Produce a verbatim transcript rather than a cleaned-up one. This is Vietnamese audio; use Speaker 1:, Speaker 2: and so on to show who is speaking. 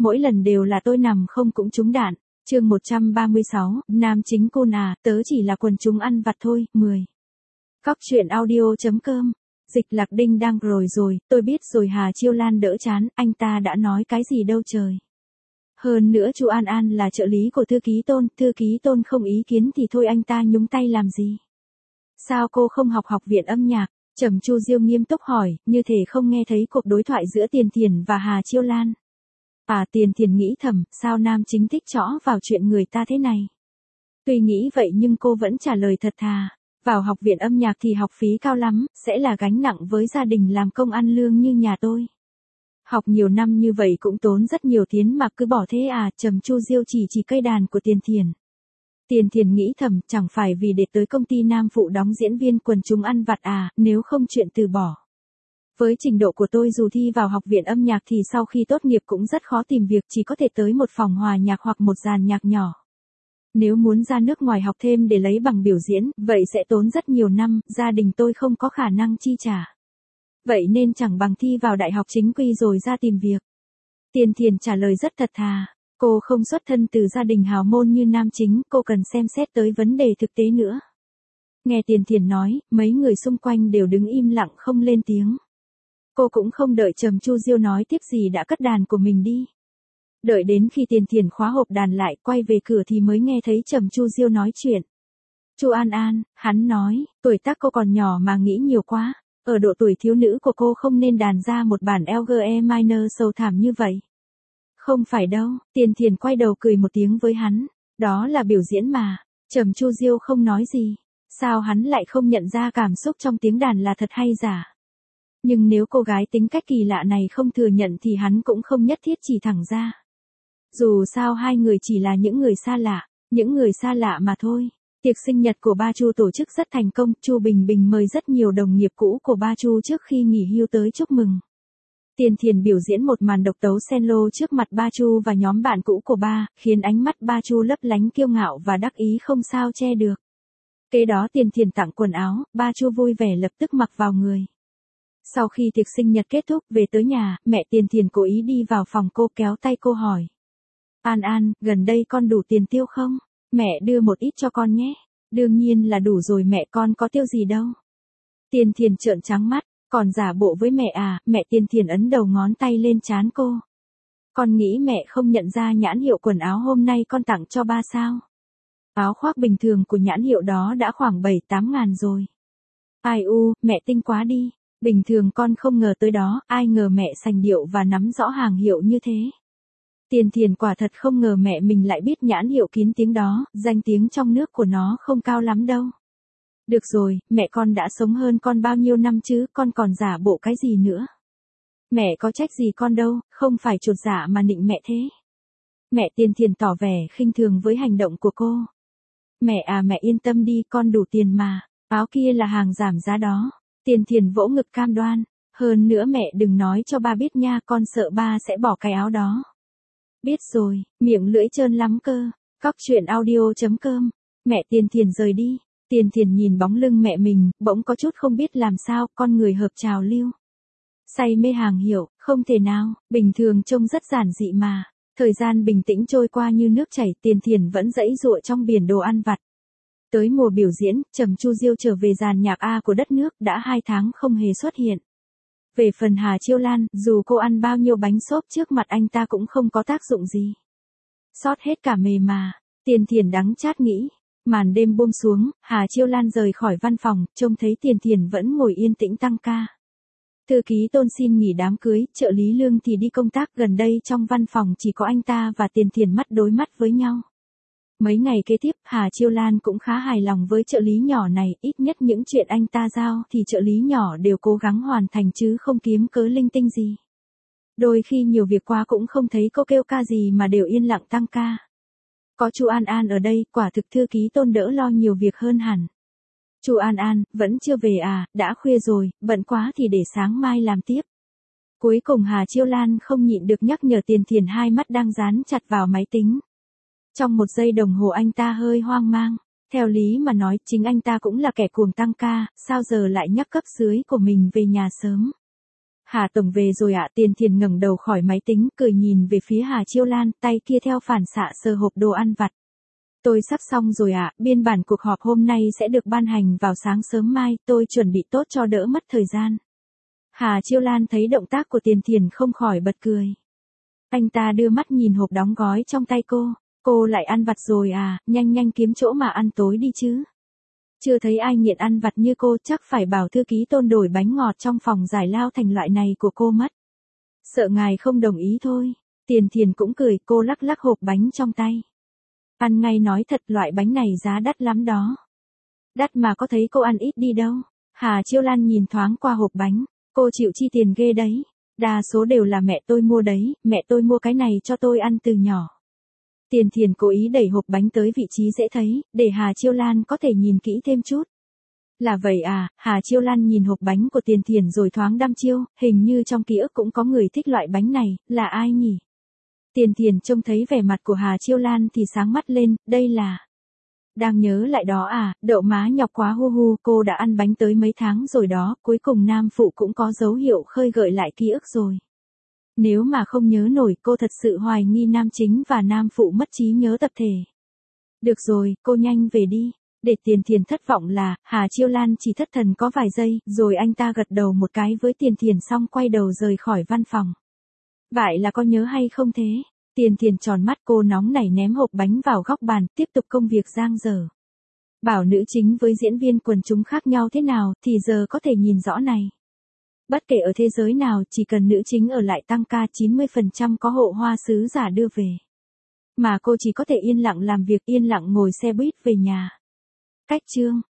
Speaker 1: mỗi lần đều là tôi nằm không cũng trúng đạn. Chương một trăm ba mươi sáu, nam chính côn à, tớ chỉ là quần chúng ăn vặt thôi. mười. Cóc truyện audio.com. Dịch Lạc Đinh đang rồi rồi, tôi biết rồi. Hà Chiêu Lan đỡ chán, anh ta đã nói cái gì đâu trời. Hơn nữa Chu An An là trợ lý của thư ký Tôn, thư ký Tôn không ý kiến thì thôi anh ta nhúng tay làm gì. Sao cô không học học viện âm nhạc? Trầm Chu Diêu nghiêm túc hỏi, như thể không nghe thấy cuộc đối thoại giữa Tiền Thiền và Hà Chiêu Lan. À, Tiền Thiền nghĩ thầm, sao nam chính thích trõ vào chuyện người ta thế này. Tuy nghĩ vậy nhưng cô vẫn trả lời thật thà. Vào học viện âm nhạc thì học phí cao lắm, sẽ là gánh nặng với gia đình làm công ăn lương như nhà tôi. Học nhiều năm như vậy cũng tốn rất nhiều tiền mà cứ bỏ thế à. Trầm Chu Diêu chỉ chỉ cây đàn của Tiền Thiền. Tiền Thiền nghĩ thầm, chẳng phải vì để tới công ty Nam Phụ đóng diễn viên quần chúng ăn vặt à, nếu không chuyện từ bỏ. Với trình độ của tôi dù thi vào học viện âm nhạc thì sau khi tốt nghiệp cũng rất khó tìm việc, chỉ có thể tới một phòng hòa nhạc hoặc một dàn nhạc nhỏ. Nếu muốn ra nước ngoài học thêm để lấy bằng biểu diễn, vậy sẽ tốn rất nhiều năm, gia đình tôi không có khả năng chi trả. Vậy nên chẳng bằng thi vào đại học chính quy rồi ra tìm việc. Tiền Thiền trả lời rất thật thà. Cô không xuất thân từ gia đình hào môn như nam chính, cô cần xem xét tới vấn đề thực tế nữa. Nghe Tiền Thiền nói, mấy người xung quanh đều đứng im lặng không lên tiếng. Cô cũng không đợi Trầm Chu Diêu nói tiếp gì đã cất đàn của mình đi. Đợi đến khi Tiền Thiền khóa hộp đàn lại quay về cửa thì mới nghe thấy Trầm Chu Diêu nói chuyện. Chu An An, hắn nói, tuổi tác cô còn nhỏ mà nghĩ nhiều quá. Ở độ tuổi thiếu nữ của cô không nên đàn ra một bản L G E minor sâu thẳm như vậy. Không phải đâu, Tiền Thiền quay đầu cười một tiếng với hắn. Đó là biểu diễn mà. Trầm Chu Diêu không nói gì. Sao hắn lại không nhận ra cảm xúc trong tiếng đàn là thật hay giả? Nhưng nếu cô gái tính cách kỳ lạ này không thừa nhận thì hắn cũng không nhất thiết chỉ thẳng ra. Dù sao hai người chỉ là những người xa lạ, những người xa lạ mà thôi. Tiệc sinh nhật của ba Chu tổ chức rất thành công, Chu Bình Bình mời rất nhiều đồng nghiệp cũ của ba Chu trước khi nghỉ hưu tới chúc mừng. Tiền Thiền biểu diễn một màn độc tấu cello trước mặt ba Chu và nhóm bạn cũ của ba, khiến ánh mắt ba Chu lấp lánh kiêu ngạo và đắc ý không sao che được. Kế đó Tiền Thiền tặng quần áo, ba Chu vui vẻ lập tức mặc vào người. Sau khi tiệc sinh nhật kết thúc về tới nhà, mẹ Tiền Thiền cố ý đi vào phòng cô kéo tay cô hỏi. An An, gần đây con đủ tiền tiêu không? Mẹ đưa một ít cho con nhé. Đương nhiên là đủ rồi mẹ, con có tiêu gì đâu. Tiền Thiền trợn trắng mắt, còn giả bộ với mẹ à? Mẹ Tiền Thiền ấn đầu ngón tay lên trán cô. Con nghĩ mẹ không nhận ra nhãn hiệu quần áo hôm nay con tặng cho ba sao? Áo khoác bình thường của nhãn hiệu đó đã khoảng bảy tám ngàn rồi. Ai u, mẹ tinh quá đi. Bình thường con không ngờ tới đó, ai ngờ mẹ sành điệu và nắm rõ hàng hiệu như thế. Tiền Thiền quả thật không ngờ mẹ mình lại biết nhãn hiệu kín tiếng đó, danh tiếng trong nước của nó không cao lắm đâu. Được rồi, mẹ con đã sống hơn con bao nhiêu năm chứ, con còn giả bộ cái gì nữa. Mẹ có trách gì con đâu, không phải chột dạ mà nịnh mẹ thế. Mẹ Tiền Thiền tỏ vẻ khinh thường với hành động của cô. Mẹ à, mẹ yên tâm đi, con đủ tiền mà, áo kia là hàng giảm giá đó. Tiền Thiền vỗ ngực cam đoan, hơn nữa mẹ đừng nói cho ba biết nha, con sợ ba sẽ bỏ cái áo đó. Biết rồi, miệng lưỡi trơn lắm cơ. Cóc truyện audio.com. Mẹ Tiền Thiền rời đi. Tiền Thiền nhìn bóng lưng mẹ mình, bỗng có chút không biết làm sao, con người hợp trào lưu. Say mê hàng hiệu, không thể nào, bình thường trông rất giản dị mà. Thời gian bình tĩnh trôi qua như nước chảy, Tiền Thiền vẫn dãy dụa trong biển đồ ăn vặt. Tới mùa biểu diễn, Trầm Chu Diêu trở về dàn nhạc A của đất nước, đã hai tháng không hề xuất hiện. Về phần Hà Chiêu Lan, dù cô ăn bao nhiêu bánh xốp trước mặt anh ta cũng không có tác dụng gì. Sót hết cả mề mà. Tiền Thiền đắng chát nghĩ. Màn đêm buông xuống, Hà Chiêu Lan rời khỏi văn phòng, trông thấy Tiền Thiền vẫn ngồi yên tĩnh tăng ca. Thư ký Tôn xin nghỉ đám cưới, trợ lý Lương thì đi công tác, gần đây trong văn phòng chỉ có anh ta và Tiền Thiền mắt đối mắt với nhau. Mấy ngày kế tiếp, Hà Chiêu Lan cũng khá hài lòng với trợ lý nhỏ này, ít nhất những chuyện anh ta giao thì trợ lý nhỏ đều cố gắng hoàn thành chứ không kiếm cớ linh tinh gì. Đôi khi nhiều việc quá cũng không thấy cô kêu ca gì mà đều yên lặng tăng ca. Có Chu An An ở đây, quả thực thư ký Tôn đỡ lo nhiều việc hơn hẳn. Chu An An, vẫn chưa về à, đã khuya rồi, bận quá thì để sáng mai làm tiếp. Cuối cùng Hà Chiêu Lan không nhịn được nhắc nhở Tiền Thiền, hai mắt đang dán chặt vào máy tính. Trong một giây đồng hồ anh ta hơi hoang mang. Theo lý mà nói, chính anh ta cũng là kẻ cuồng tăng ca, sao giờ lại nhắc cấp dưới của mình về nhà sớm. Hà Tổng về rồi ạ. Tiền Thiền ngẩng đầu khỏi máy tính, cười nhìn về phía Hà Chiêu Lan, tay kia theo phản xạ sờ hộp đồ ăn vặt. Tôi sắp xong rồi ạ, biên bản cuộc họp hôm nay sẽ được ban hành vào sáng sớm mai, tôi chuẩn bị tốt cho đỡ mất thời gian. Hà Chiêu Lan thấy động tác của Tiền Thiền không khỏi bật cười. Anh ta đưa mắt nhìn hộp đóng gói trong tay cô, cô lại ăn vặt rồi à, nhanh nhanh kiếm chỗ mà ăn tối đi chứ. Chưa thấy ai nghiện ăn vặt như cô, chắc phải bảo thư ký Tôn đổi bánh ngọt trong phòng giải lao thành loại này của cô mất. Sợ ngài không đồng ý thôi. Tiền Thiền cũng cười, cô lắc lắc hộp bánh trong tay. Ăn ngay nói thật, loại bánh này giá đắt lắm đó. Đắt mà có thấy cô ăn ít đi đâu. Hà Chiêu Lan nhìn thoáng qua hộp bánh, cô chịu chi tiền ghê đấy. Đa số đều là mẹ tôi mua đấy, mẹ tôi mua cái này cho tôi ăn từ nhỏ. Tiền Thiền cố ý đẩy hộp bánh tới vị trí dễ thấy, để Hà Chiêu Lan có thể nhìn kỹ thêm chút. Là vậy à, Hà Chiêu Lan nhìn hộp bánh của Tiền Thiền rồi thoáng đăm chiêu, hình như trong ký ức cũng có người thích loại bánh này, là ai nhỉ? Tiền Thiền trông thấy vẻ mặt của Hà Chiêu Lan thì sáng mắt lên, đây là... Đang nhớ lại đó à, đậu má nhọc quá hu hu, cô đã ăn bánh tới mấy tháng rồi đó, cuối cùng nam phụ cũng có dấu hiệu khơi gợi lại ký ức rồi. Nếu mà không nhớ nổi, cô thật sự hoài nghi nam chính và nam phụ mất trí nhớ tập thể. Được rồi, cô nhanh về đi. Để Tiền Thiền thất vọng là, Hà Chiêu Lan chỉ thất thần có vài giây, rồi anh ta gật đầu một cái với Tiền Thiền xong quay đầu rời khỏi văn phòng. Vậy là có nhớ hay không thế? Tiền Thiền tròn mắt, cô nóng nảy ném hộp bánh vào góc bàn, tiếp tục công việc giang dở. Bảo nữ chính với diễn viên quần chúng khác nhau thế nào, thì giờ có thể nhìn rõ này. Bất kể ở thế giới nào, chỉ cần nữ chính ở lại tăng ca, chín mươi phần trăm có hộ hoa sứ giả đưa về. Mà cô chỉ có thể yên lặng làm việc, yên lặng ngồi xe buýt về nhà. Cách chương